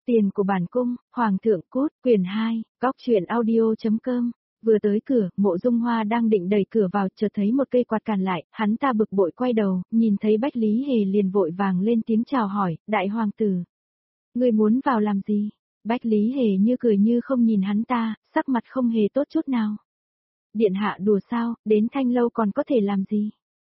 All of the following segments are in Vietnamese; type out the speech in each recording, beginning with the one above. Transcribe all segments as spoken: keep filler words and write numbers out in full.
Tiền của bản cung, Hoàng thượng cút, quyển hai, góc truyện audio.com. Vừa tới cửa, Mộ Dung Hoa đang định đẩy cửa vào, chợt thấy một cây quạt cản lại, hắn ta bực bội quay đầu, nhìn thấy Bách Lý Hề liền vội vàng lên tiếng chào hỏi, đại hoàng tử. Ngươi muốn vào làm gì? Bách Lý Hề như cười như không nhìn hắn ta, sắc mặt không hề tốt chút nào. Điện hạ đùa sao, đến Thanh Lâu còn có thể làm gì?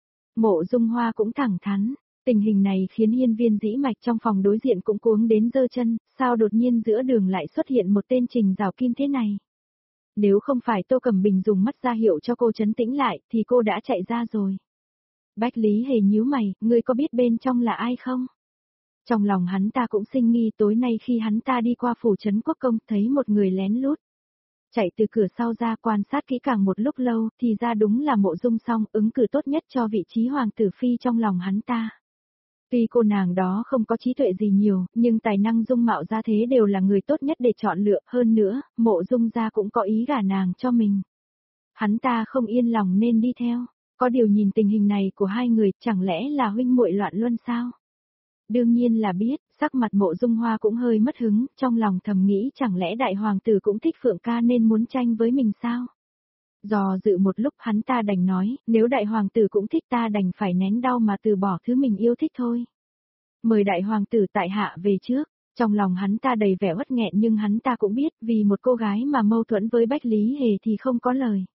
Mộ Dung Hoa cũng thẳng thắn. Tình hình này khiến hiên viên dĩ mạch trong phòng đối diện cũng cuống đến giơ chân, sao đột nhiên giữa đường lại xuất hiện một tên Trình Giảo Kim thế này. Nếu không phải Tô Cẩm Bình dùng mắt ra hiệu cho cô trấn tĩnh lại, thì cô đã chạy ra rồi. Bách Lý Hề nhíu mày, ngươi có biết bên trong là ai không? Trong lòng hắn ta cũng sinh nghi, tối nay khi hắn ta đi qua phủ trấn quốc công thấy một người lén lút. Chạy từ cửa sau ra quan sát kỹ càng một lúc lâu, thì ra đúng là Mộ Dung Song, ứng cử tốt nhất cho vị trí hoàng tử phi trong lòng hắn ta. Tuy cô nàng đó không có trí tuệ gì nhiều, nhưng tài năng dung mạo ra thế đều là người tốt nhất để chọn lựa, hơn nữa, Mộ Dung gia cũng có ý gả nàng cho mình. Hắn ta không yên lòng nên đi theo, có điều nhìn tình hình này của hai người, chẳng lẽ là huynh muội loạn luân sao? Đương nhiên là biết, sắc mặt Mộ Dung Hoa cũng hơi mất hứng, trong lòng thầm nghĩ chẳng lẽ đại hoàng tử cũng thích Phượng ca nên muốn tranh với mình sao? Dò dự một lúc hắn ta đành nói, nếu đại hoàng tử cũng thích ta đành phải nén đau mà từ bỏ thứ mình yêu thích thôi. Mời đại hoàng tử tại hạ về trước, trong lòng hắn ta đầy vẻ uất nghẹn nhưng hắn ta cũng biết vì một cô gái mà mâu thuẫn với Bách Lý Hề thì không có lời.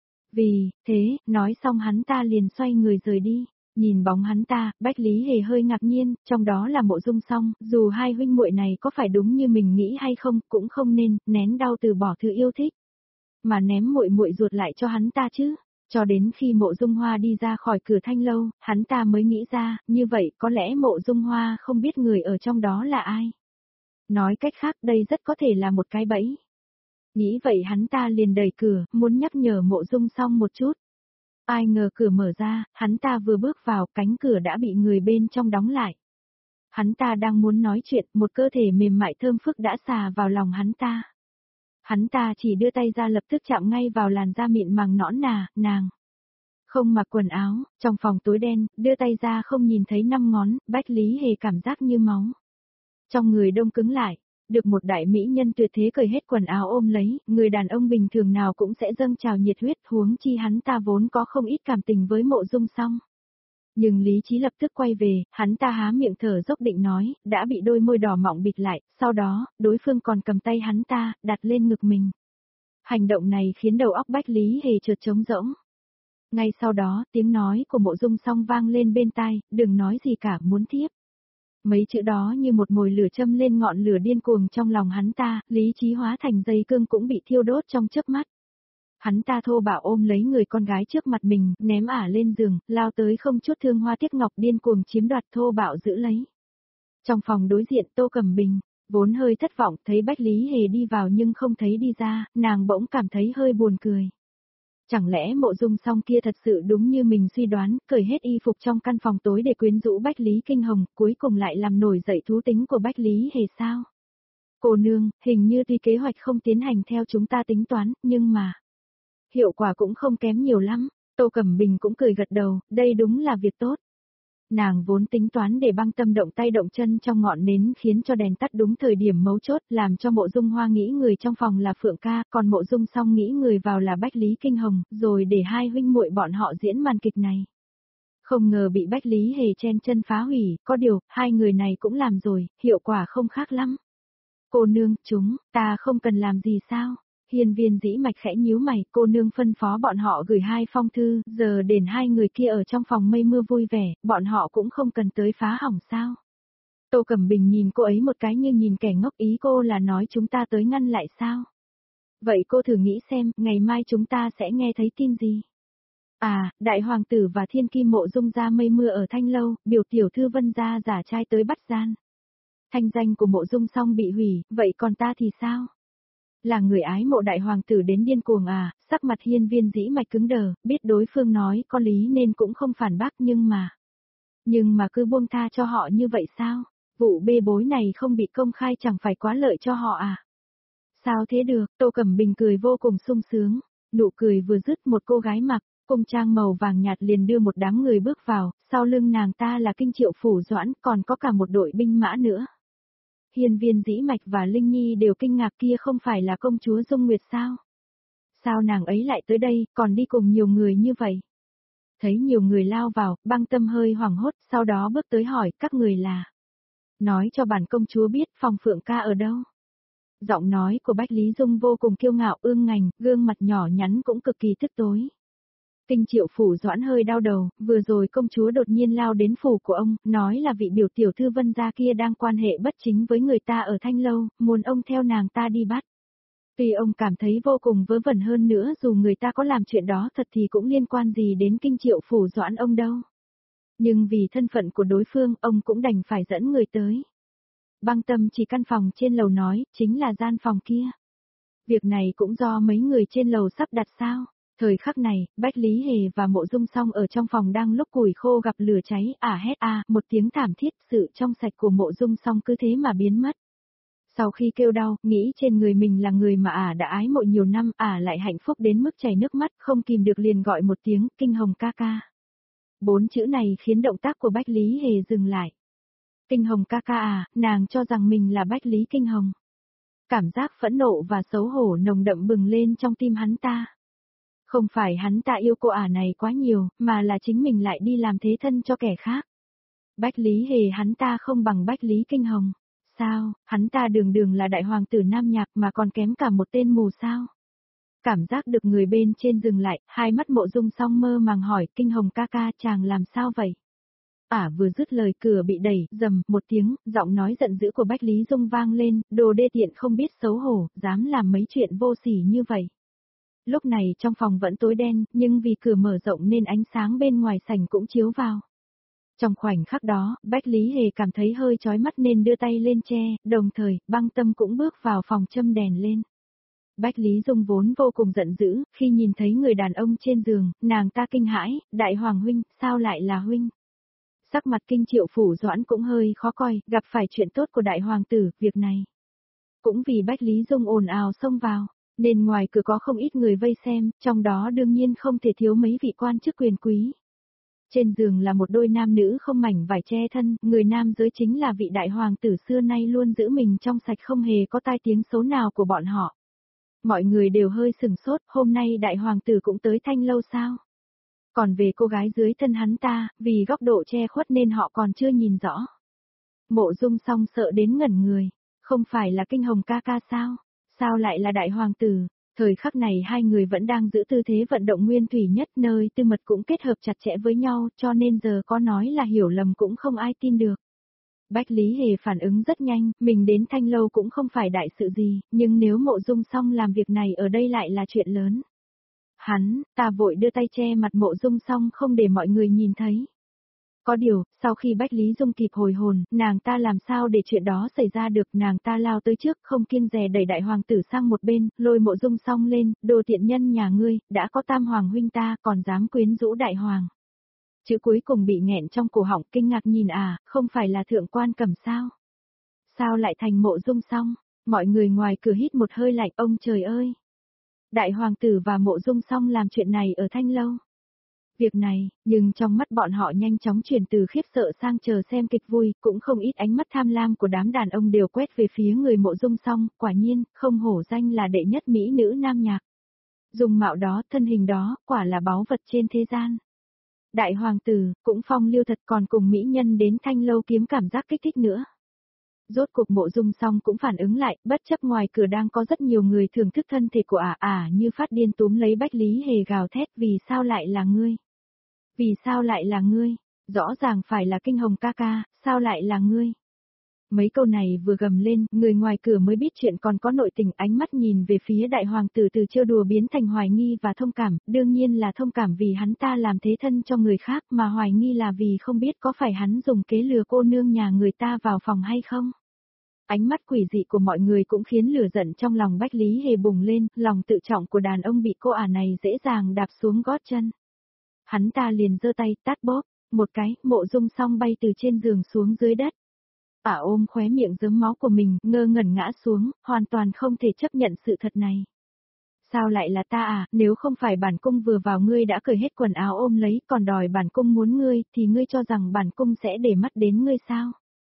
Vì, thế, nói xong hắn ta liền xoay người rời đi, nhìn bóng hắn ta, Bách Lý Hề hơi ngạc nhiên, trong đó là Mộ Dung Song, dù hai huynh muội này có phải đúng như mình nghĩ hay không, cũng không nên, nén đau từ bỏ thứ yêu thích. Mà ném muội muội ruột lại cho hắn ta chứ, cho đến khi Mộ Dung Hoa đi ra khỏi cửa Thanh Lâu, hắn ta mới nghĩ ra, như vậy có lẽ Mộ Dung Hoa không biết người ở trong đó là ai. Nói cách khác đây rất có thể là một cái bẫy. Nghĩ vậy hắn ta liền đẩy cửa, muốn nhắc nhở Mộ Dung Song một chút. Ai ngờ cửa mở ra, hắn ta vừa bước vào, cánh cửa đã bị người bên trong đóng lại. Hắn ta đang muốn nói chuyện, một cơ thể mềm mại thơm phức đã xà vào lòng hắn ta. Hắn ta chỉ đưa tay ra lập tức chạm ngay vào làn da mịn màng nõn nà, nàng. Không mặc quần áo, trong phòng tối đen, đưa tay ra không nhìn thấy năm ngón, Bách Lý Hề cảm giác như máu. Trong người đông cứng lại, được một đại mỹ nhân tuyệt thế cởi hết quần áo ôm lấy, người đàn ông bình thường nào cũng sẽ dâng trào nhiệt huyết, huống chi hắn ta vốn có không ít cảm tình với Mộ Dung Song. Nhưng lý trí lập tức quay về, hắn ta há miệng thở dốc định nói, đã bị đôi môi đỏ mọng bịt lại, sau đó, đối phương còn cầm tay hắn ta, đặt lên ngực mình. Hành động này khiến đầu óc Bách Lý Hề chợt trống rỗng. Ngay sau đó, tiếng nói của Mộ Dung Song vang lên bên tai, đừng nói gì cả, muốn tiếp. Mấy chữ đó như một mồi lửa châm lên ngọn lửa điên cuồng trong lòng hắn ta, lý trí hóa thành dây cương cũng bị thiêu đốt trong chớp mắt. Hắn ta thô bạo ôm lấy người con gái trước mặt mình, ném ả lên giường, lao tới không chút thương hoa tiếc ngọc điên cuồng chiếm đoạt thô bạo giữ lấy. Trong phòng đối diện Tô Cẩm Bình, vốn hơi thất vọng thấy Bách Lý Hề đi vào nhưng không thấy đi ra, nàng bỗng cảm thấy hơi buồn cười. Chẳng lẽ Mộ Dung Song kia thật sự đúng như mình suy đoán, cởi hết y phục trong căn phòng tối để quyến rũ Bách Lý Kinh Hồng, cuối cùng lại làm nổi dậy thú tính của Bách Lý Hề sao? Cô nương, hình như tuy kế hoạch không tiến hành theo chúng ta tính toán, nhưng mà hiệu quả cũng không kém nhiều lắm. Tô Cẩm Bình cũng cười gật đầu, đây đúng là việc tốt. Nàng vốn tính toán để băng tâm động tay động chân trong ngọn nến khiến cho đèn tắt đúng thời điểm mấu chốt, làm cho Mộ Dung Hoa nghĩ người trong phòng là Phượng ca, còn Mộ Dung Song nghĩ người vào là Bách Lý Kinh Hồng, rồi để hai huynh muội bọn họ diễn màn kịch này. Không ngờ bị Bách Lý Hề chen chân phá hủy, có điều, hai người này cũng làm rồi, hiệu quả không khác lắm. Cô nương, chúng, ta không cần làm gì sao? Hiên viên dĩ mạch khẽ nhíu mày, cô nương phân phó bọn họ gửi hai phong thư, giờ đến hai người kia ở trong phòng mây mưa vui vẻ, bọn họ cũng không cần tới phá hỏng sao. Tô Cẩm Bình nhìn cô ấy một cái như nhìn kẻ ngốc, ý cô là nói chúng ta tới ngăn lại sao. Vậy cô thử nghĩ xem, ngày mai chúng ta sẽ nghe thấy tin gì. À, đại hoàng tử và thiên kim Mộ Dung ra mây mưa ở Thanh Lâu, biểu tiểu thư Vân gia giả trai tới bắt gian. Thanh danh của Mộ Dung Song bị hủy, vậy còn ta thì sao? Là người ái mộ đại hoàng tử đến điên cuồng à, sắc mặt hiên viên dĩ mạch cứng đờ, biết đối phương nói có lý nên cũng không phản bác nhưng mà... Nhưng mà cứ buông tha cho họ như vậy sao? Vụ bê bối này không bị công khai chẳng phải quá lợi cho họ à? Sao thế được, Tô Cẩm Bình cười vô cùng sung sướng, nụ cười vừa dứt một cô gái mặc, cung trang màu vàng nhạt liền đưa một đám người bước vào, sau lưng nàng ta là Kinh Triệu Phủ Doãn còn có cả một đội binh mã nữa. Hiên Viên Dĩ Mạch và Linh Nhi đều kinh ngạc, kia không phải là công chúa Dung Nguyệt sao? Sao nàng ấy lại tới đây, còn đi cùng nhiều người như vậy? Thấy nhiều người lao vào, Băng Tâm hơi hoảng hốt, sau đó bước tới hỏi, các người là? Nói cho bản công chúa biết Phòng Phượng ca ở đâu? Giọng nói của Bách Lý Dung vô cùng kiêu ngạo ương ngạnh, gương mặt nhỏ nhắn cũng cực kỳ tức tối. Kinh Triệu Phủ Doãn hơi đau đầu, vừa rồi công chúa đột nhiên lao đến phủ của ông, nói là vị biểu tiểu thư Vân gia kia đang quan hệ bất chính với người ta ở Thanh Lâu, muốn ông theo nàng ta đi bắt. Tuy ông cảm thấy vô cùng vớ vẩn hơn nữa, dù người ta có làm chuyện đó thật thì cũng liên quan gì đến Kinh Triệu Phủ Doãn ông đâu. Nhưng vì thân phận của đối phương, ông cũng đành phải dẫn người tới. Băng Tâm chỉ căn phòng trên lầu nói, chính là gian phòng kia. Việc này cũng do mấy người trên lầu sắp đặt sao? Thời khắc này, Bách Lý Hề và Mộ Dung Song ở trong phòng đang lúc củi khô gặp lửa cháy, ả hét a, một tiếng thảm thiết, sự trong sạch của Mộ Dung Song cứ thế mà biến mất. Sau khi kêu đau, nghĩ trên người mình là người mà ả đã ái mộ nhiều năm, ả lại hạnh phúc đến mức chảy nước mắt, không kìm được liền gọi một tiếng, Kinh Hồng ca ca. Bốn chữ này khiến động tác của Bách Lý Hề dừng lại. Kinh Hồng ca ca à, nàng cho rằng mình là Bách Lý Kinh Hồng. Cảm giác phẫn nộ và xấu hổ nồng đậm bừng lên trong tim hắn ta. Không phải hắn ta yêu cô ả này quá nhiều, mà là chính mình lại đi làm thế thân cho kẻ khác. Bách Lý Hề hắn ta không bằng Bách Lý Kinh Hồng. Sao, hắn ta đường đường là đại hoàng tử Nam Nhạc mà còn kém cả một tên mù sao? Cảm giác được người bên trên dừng lại, hai mắt Mộ Dung Song mơ màng hỏi, Kinh Hồng ca ca chàng làm sao vậy? Ả vừa dứt lời cửa bị đẩy, rầm, một tiếng, giọng nói giận dữ của Bách Lý Dung vang lên, đồ đê tiện không biết xấu hổ, dám làm mấy chuyện vô sỉ như vậy. Lúc này trong phòng vẫn tối đen, nhưng vì cửa mở rộng nên ánh sáng bên ngoài sảnh cũng chiếu vào. Trong khoảnh khắc đó, Bách Lý Hề cảm thấy hơi chói mắt nên đưa tay lên che, đồng thời, Băng Tâm cũng bước vào phòng châm đèn lên. Bách Lý Dung vốn vô cùng giận dữ, khi nhìn thấy người đàn ông trên giường, nàng ta kinh hãi, đại hoàng huynh, sao lại là huynh? Sắc mặt Kinh Triệu Phủ Doãn cũng hơi khó coi, gặp phải chuyện tốt của đại hoàng tử, việc này. Cũng vì Bách Lý Dung ồn ào xông vào, nên ngoài cửa có không ít người vây xem, trong đó đương nhiên không thể thiếu mấy vị quan chức quyền quý. Trên giường là một đôi nam nữ không mảnh vải che thân, người nam giới chính là vị đại hoàng tử xưa nay luôn giữ mình trong sạch không hề có tai tiếng xấu nào của bọn họ. Mọi người đều hơi sừng sốt, hôm nay đại hoàng tử cũng tới Thanh Lâu sao? Còn về cô gái dưới thân hắn ta, vì góc độ che khuất nên họ còn chưa nhìn rõ. Mộ Dung Song sợ đến ngẩn người, không phải là Kinh Hồng ca ca sao? Sao lại là đại hoàng tử? Thời khắc này hai người vẫn đang giữ tư thế vận động nguyên thủy nhất, nơi tư mật cũng kết hợp chặt chẽ với nhau, cho nên giờ có nói là hiểu lầm cũng không ai tin được. Bách Lý Hề phản ứng rất nhanh, mình đến Thanh Lâu cũng không phải đại sự gì, nhưng nếu Mộ Dung Song làm việc này ở đây lại là chuyện lớn. Hắn, ta vội đưa tay che mặt Mộ Dung Song không để mọi người nhìn thấy. Có điều, sau khi Bách Lý Dung kịp hồi hồn, nàng ta làm sao để chuyện đó xảy ra được, nàng ta lao tới trước không kiêng dè đẩy đại hoàng tử sang một bên, lôi Mộ Dung Song lên, đồ tiện nhân nhà ngươi, đã có tam hoàng huynh ta còn dám quyến rũ đại hoàng. Chữ cuối cùng bị nghẹn trong cổ họng, kinh ngạc nhìn à, không phải là thượng quan Cẩm sao? Sao lại thành Mộ Dung Song? Mọi người ngoài cửa hít một hơi lạnh, ông trời ơi! Đại hoàng tử và Mộ Dung Song làm chuyện này ở Thanh Lâu. Việc này, nhưng trong mắt bọn họ nhanh chóng chuyển từ khiếp sợ sang chờ xem kịch vui, cũng không ít ánh mắt tham lam của đám đàn ông đều quét về phía người Mộ Dung Song, quả nhiên, không hổ danh là đệ nhất mỹ nữ Nam Nhạc. Dung mạo đó, thân hình đó, quả là báu vật trên thế gian. Đại hoàng tử, cũng phong lưu thật, còn cùng mỹ nhân đến Thanh Lâu kiếm cảm giác kích thích nữa. Rốt cuộc Mộ Dung Song cũng phản ứng lại, bất chấp ngoài cửa đang có rất nhiều người thưởng thức thân thể của ả ả như phát điên túm lấy Bách Lý Hề gào thét, vì sao lại là ngươi? Vì sao lại là ngươi? Rõ ràng phải là Kinh Hồng ca ca, sao lại là ngươi? Mấy câu này vừa gầm lên, người ngoài cửa mới biết chuyện còn có nội tình, ánh mắt nhìn về phía đại hoàng tử từ trêu đùa biến thành hoài nghi và thông cảm, đương nhiên là thông cảm vì hắn ta làm thế thân cho người khác, mà hoài nghi là vì không biết có phải hắn dùng kế lừa cô nương nhà người ta vào phòng hay không. Ánh mắt quỷ dị của mọi người cũng khiến lửa giận trong lòng Bách Lý Hề bùng lên, lòng tự trọng của đàn ông bị cô ả này dễ dàng đạp xuống gót chân. Hắn ta liền giơ tay tát bóp, một cái, Mộ Dung Song bay từ trên giường xuống dưới đất. Ả ôm khóe miệng rớm máu của mình, ngơ ngẩn ngã xuống, hoàn toàn không thể chấp nhận sự thật này. Sao lại là ta à, nếu không phải bản cung vừa vào ngươi đã cởi hết quần áo ôm lấy, còn đòi bản cung muốn ngươi, thì ngươi cho rằng bản cung sẽ để mắt đến ngươi sao?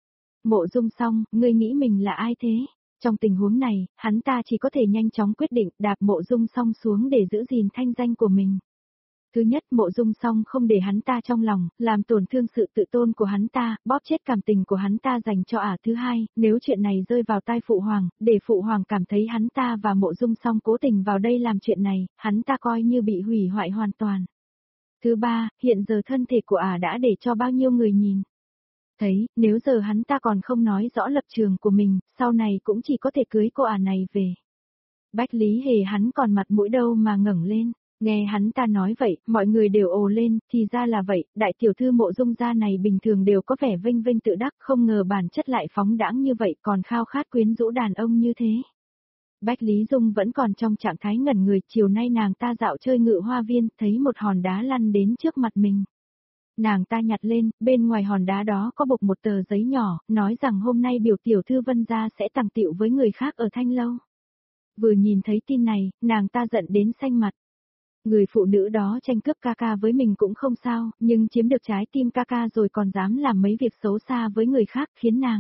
Mộ Dung Song, ngươi nghĩ mình là ai thế? Trong tình huống này, hắn ta chỉ có thể nhanh chóng quyết định đạp Mộ Dung Song xuống để giữ gìn thanh danh của mình. Thứ nhất, Mộ Dung Song không để hắn ta trong lòng, làm tổn thương sự tự tôn của hắn ta, bóp chết cảm tình của hắn ta dành cho ả. Thứ hai, nếu chuyện này rơi vào tai Phụ Hoàng, để Phụ Hoàng cảm thấy hắn ta và Mộ Dung Song cố tình vào đây làm chuyện này, hắn ta coi như bị hủy hoại hoàn toàn. Thứ ba, hiện giờ thân thể của ả đã để cho bao nhiêu người nhìn. Thấy, nếu giờ hắn ta còn không nói rõ lập trường của mình, sau này cũng chỉ có thể cưới cô ả này về. Bách Lý Hề hắn còn mặt mũi đâu mà ngẩng lên. Nghe hắn ta nói vậy, mọi người đều ồ lên, thì ra là vậy, đại tiểu thư Mộ Dung gia này bình thường đều có vẻ vinh vinh tự đắc, không ngờ bản chất lại phóng đãng như vậy, còn khao khát quyến rũ đàn ông như thế. Bách Lý Dung vẫn còn trong trạng thái ngẩn người, chiều nay nàng ta dạo chơi ngự hoa viên, thấy một hòn đá lăn đến trước mặt mình. Nàng ta nhặt lên, bên ngoài hòn đá đó có bộc một tờ giấy nhỏ, nói rằng hôm nay biểu tiểu thư Vân gia sẽ tàng tiệu với người khác ở Thanh Lâu. Vừa nhìn thấy tin này, nàng ta giận đến xanh mặt. Người phụ nữ đó tranh cướp ca ca với mình cũng không sao, nhưng chiếm được trái tim ca ca rồi còn dám làm mấy việc xấu xa với người khác khiến nàng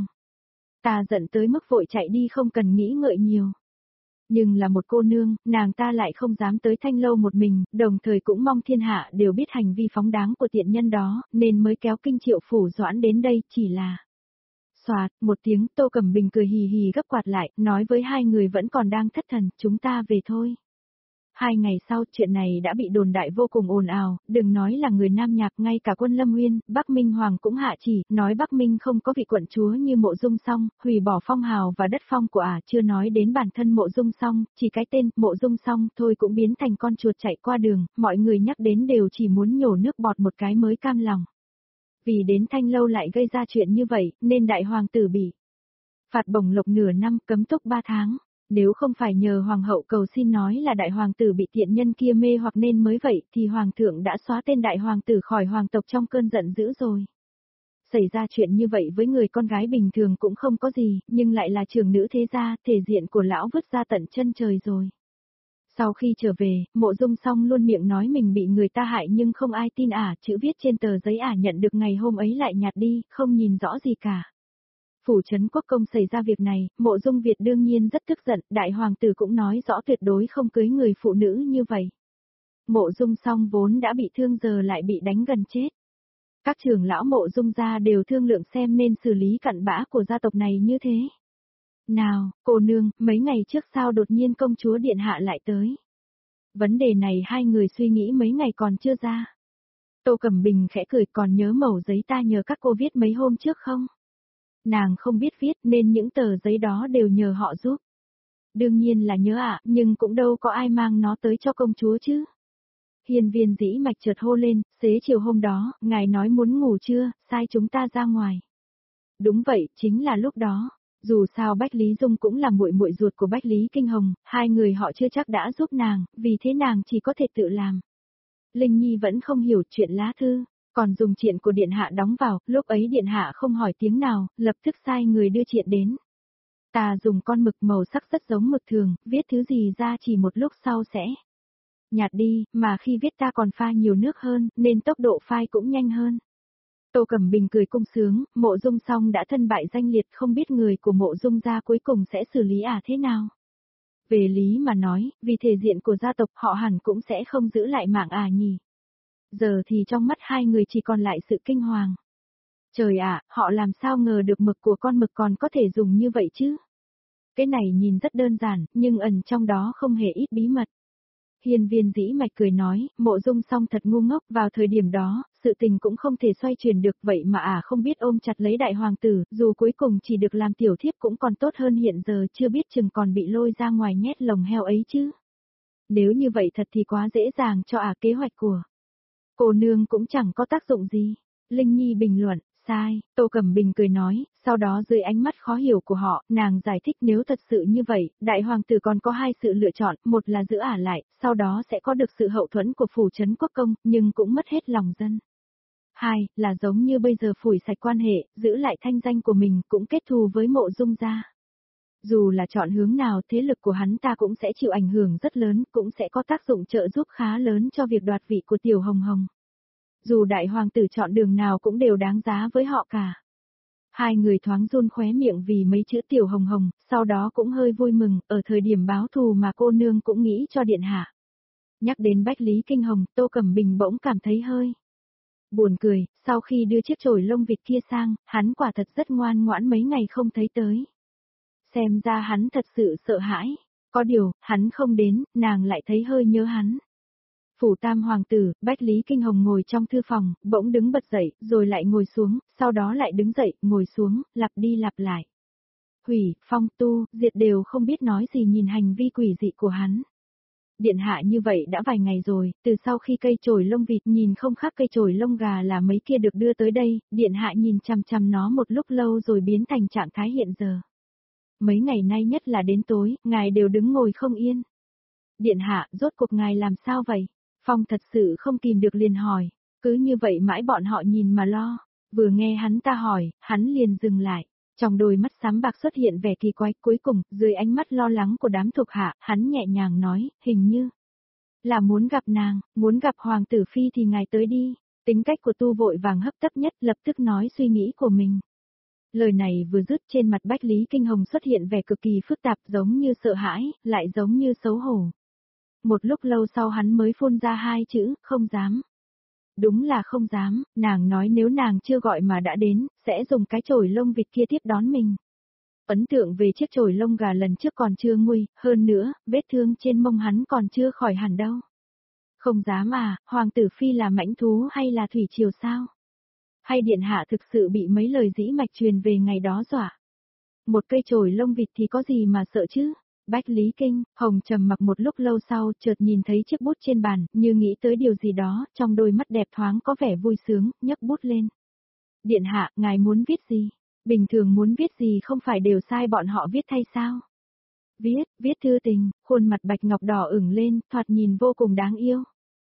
ta giận tới mức vội chạy đi không cần nghĩ ngợi nhiều. Nhưng là một cô nương, nàng ta lại không dám tới Thanh Lâu một mình, đồng thời cũng mong thiên hạ đều biết hành vi phóng đáng của tiện nhân đó, nên mới kéo Kinh Triệu Phủ Doãn đến đây, chỉ là... Xoạt, một tiếng, Tô Cẩm Bình cười hì hì gấp quạt lại, nói với hai người vẫn còn đang thất thần, chúng ta về thôi. Hai ngày sau, chuyện này đã bị đồn đại vô cùng ồn ào, đừng nói là người Nam Nhạc, ngay cả quân Lâm Nguyên, Bắc Minh Hoàng cũng hạ chỉ, nói Bắc Minh không có vị quận chúa như Mộ Dung Song, hủy bỏ phong hào và đất phong của ả, chưa nói đến bản thân Mộ Dung Song, chỉ cái tên Mộ Dung Song thôi cũng biến thành con chuột chạy qua đường, mọi người nhắc đến đều chỉ muốn nhổ nước bọt một cái mới cam lòng. Vì đến Thanh Lâu lại gây ra chuyện như vậy, nên đại hoàng tử bị phạt bổng lộc nửa năm, cấm túc ba tháng. Nếu không phải nhờ hoàng hậu cầu xin nói là đại hoàng tử bị tiện nhân kia mê hoặc nên mới vậy, thì hoàng thượng đã xóa tên đại hoàng tử khỏi hoàng tộc trong cơn giận dữ rồi. Xảy ra chuyện như vậy với người con gái bình thường cũng không có gì, nhưng lại là trưởng nữ thế gia, thể diện của lão vứt ra tận chân trời rồi. Sau khi trở về, Mộ Dung Song luôn miệng nói mình bị người ta hại nhưng không ai tin ả, chữ viết trên tờ giấy ả nhận được ngày hôm ấy lại nhặt đi, không nhìn rõ gì cả. Phủ Trấn Quốc Công xảy ra việc này, Mộ Dung Việt đương nhiên rất tức giận, đại hoàng tử cũng nói rõ tuyệt đối không cưới người phụ nữ như vậy. Mộ Dung Song vốn đã bị thương giờ lại bị đánh gần chết. Các trưởng lão Mộ Dung gia đều thương lượng xem nên xử lý cặn bã của gia tộc này như thế. Nào, cô nương, mấy ngày trước sao đột nhiên công chúa điện hạ lại tới? Vấn đề này hai người suy nghĩ mấy ngày còn chưa ra. Tô Cẩm Bình khẽ cười, còn nhớ mẩu giấy ta nhờ các cô viết mấy hôm trước không? Nàng không biết viết nên những tờ giấy đó đều nhờ họ giúp. Đương nhiên là nhớ ạ, à, nhưng cũng đâu có ai mang nó tới cho công chúa chứ. Hiên Viên Dĩ Mạch chợt hô lên, xế chiều hôm đó, ngài nói muốn ngủ chưa, sai chúng ta ra ngoài. Đúng vậy, chính là lúc đó. Dù sao Bách Lý Dung cũng là muội muội ruột của Bách Lý Kinh Hồng, hai người họ chưa chắc đã giúp nàng, vì thế nàng chỉ có thể tự làm. Linh Nhi vẫn không hiểu chuyện lá thư. Còn dùng triện của điện hạ đóng vào, lúc ấy điện hạ không hỏi tiếng nào, lập tức sai người đưa triện đến. Ta dùng con mực màu sắc rất giống mực thường, viết thứ gì ra chỉ một lúc sau sẽ nhạt đi, mà khi viết ta còn pha nhiều nước hơn, nên tốc độ phai cũng nhanh hơn. Tô Cẩm Bình cười cung sướng, Mộ Dung Song đã thân bại danh liệt, không biết người của Mộ Dung gia cuối cùng sẽ xử lý ả thế nào. Về lý mà nói, vì thể diện của gia tộc họ hẳn cũng sẽ không giữ lại mạng ả nhỉ. Giờ thì trong mắt hai người chỉ còn lại sự kinh hoàng. Trời ạ, họ làm sao ngờ được mực của con mực còn có thể dùng như vậy chứ? Cái này nhìn rất đơn giản, nhưng ẩn trong đó không hề ít bí mật. Hiên Viên Dĩ Mạch cười nói, Mộ Dung Song thật ngu ngốc, vào thời điểm đó, sự tình cũng không thể xoay chuyển được, vậy mà ả à không biết ôm chặt lấy đại hoàng tử, dù cuối cùng chỉ được làm tiểu thiếp cũng còn tốt hơn hiện giờ chưa biết chừng còn bị lôi ra ngoài nhét lồng heo ấy chứ. Nếu như vậy thật thì quá dễ dàng cho ả à kế hoạch của cô nương cũng chẳng có tác dụng gì. Linh Nhi bình luận, sai, Tô Cẩm Bình cười nói, sau đó dưới ánh mắt khó hiểu của họ, nàng giải thích nếu thật sự như vậy, đại hoàng tử còn có hai sự lựa chọn, một là giữ ả lại, sau đó sẽ có được sự hậu thuẫn của phủ trấn quốc công, nhưng cũng mất hết lòng dân. Hai, là giống như bây giờ phủi sạch quan hệ, giữ lại thanh danh của mình, cũng kết thù với Mộ Dung gia. Dù là chọn hướng nào, thế lực của hắn ta cũng sẽ chịu ảnh hưởng rất lớn, cũng sẽ có tác dụng trợ giúp khá lớn cho việc đoạt vị của Tiểu Hồng Hồng. Dù đại hoàng tử chọn đường nào cũng đều đáng giá với họ cả. Hai người thoáng run khóe miệng vì mấy chữ tiểu hồng hồng, sau đó cũng hơi vui mừng, ở thời điểm báo thù mà cô nương cũng nghĩ cho điện hạ. Nhắc đến Bách Lý Kinh Hồng, Tô Cẩm Bình bỗng cảm thấy hơi buồn cười, sau khi đưa chiếc chổi lông vịt kia sang, hắn quả thật rất ngoan ngoãn mấy ngày không thấy tới. Xem ra hắn thật sự sợ hãi, có điều, hắn không đến, nàng lại thấy hơi nhớ hắn. Phủ tam hoàng tử, Bách Lý Kinh Hồng ngồi trong thư phòng, bỗng đứng bật dậy, rồi lại ngồi xuống, sau đó lại đứng dậy, ngồi xuống, lặp đi lặp lại. Hủy, phong, tu, diệt đều không biết nói gì nhìn hành vi quỷ dị của hắn. Điện hạ như vậy đã vài ngày rồi, từ sau khi cây chổi lông vịt nhìn không khác cây chổi lông gà là mấy kia được đưa tới đây, điện hạ nhìn chằm chằm nó một lúc lâu rồi biến thành trạng thái hiện giờ. Mấy ngày nay nhất là đến tối, ngài đều đứng ngồi không yên. Điện hạ, rốt cuộc ngài làm sao vậy? Phong thật sự không kìm được liền hỏi, cứ như vậy mãi bọn họ nhìn mà lo, vừa nghe hắn ta hỏi, hắn liền dừng lại. Trong đôi mắt xám bạc xuất hiện vẻ kỳ quái, cuối cùng, dưới ánh mắt lo lắng của đám thuộc hạ, hắn nhẹ nhàng nói, hình như là muốn gặp nàng, muốn gặp hoàng tử phi thì ngài tới đi. Tính cách của tu vội vàng hấp tấp nhất, lập tức nói suy nghĩ của mình. Lời này vừa dứt, trên mặt Bách Lý Kinh Hồng xuất hiện vẻ cực kỳ phức tạp, giống như sợ hãi, lại giống như xấu hổ. Một lúc lâu sau hắn mới phun ra hai chữ, không dám. Đúng là không dám, nàng nói nếu nàng chưa gọi mà đã đến, sẽ dùng cái chổi lông vịt kia tiếp đón mình. Ấn tượng về chiếc chổi lông gà lần trước còn chưa nguôi, hơn nữa, vết thương trên mông hắn còn chưa khỏi hẳn đâu. Không dám à, hoàng tử phi là mãnh thú hay là thủy triều sao? Hay điện hạ thực sự bị mấy lời dĩ mạch truyền về ngày đó dọa? Một cây chổi lông vịt thì có gì mà sợ chứ? Bách Lý Kinh, Hồng trầm mặc một lúc lâu sau, chợt nhìn thấy chiếc bút trên bàn, như nghĩ tới điều gì đó, trong đôi mắt đẹp thoáng có vẻ vui sướng, nhấc bút lên. Điện hạ, ngài muốn viết gì? Bình thường muốn viết gì không phải đều sai bọn họ viết thay sao? Viết, viết thư tình, khuôn mặt Bạch Ngọc đỏ ửng lên, thoạt nhìn vô cùng đáng yêu.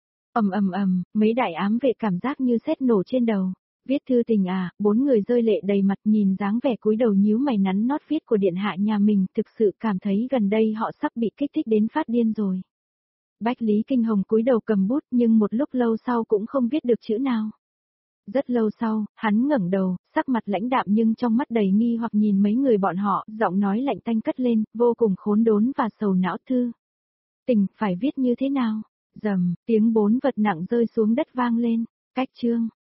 Ầm ầm ầm, mấy đại ám vệ cảm giác như sét nổ trên đầu. Viết thư tình à, bốn người rơi lệ đầy mặt nhìn dáng vẻ cúi đầu nhíu mày nắn nót viết của điện hạ nhà mình, thực sự cảm thấy gần đây họ sắp bị kích thích đến phát điên rồi. Bách Lý Kinh Hồng cúi đầu cầm bút nhưng một lúc lâu sau cũng không viết được chữ nào. Rất lâu sau, hắn ngẩng đầu, sắc mặt lãnh đạm nhưng trong mắt đầy nghi hoặc nhìn mấy người bọn họ, giọng nói lạnh tanh cất lên, vô cùng khốn đốn và sầu não. Thư tình, phải viết như thế nào? Rầm, tiếng bốn vật nặng rơi xuống đất vang lên, cách chương.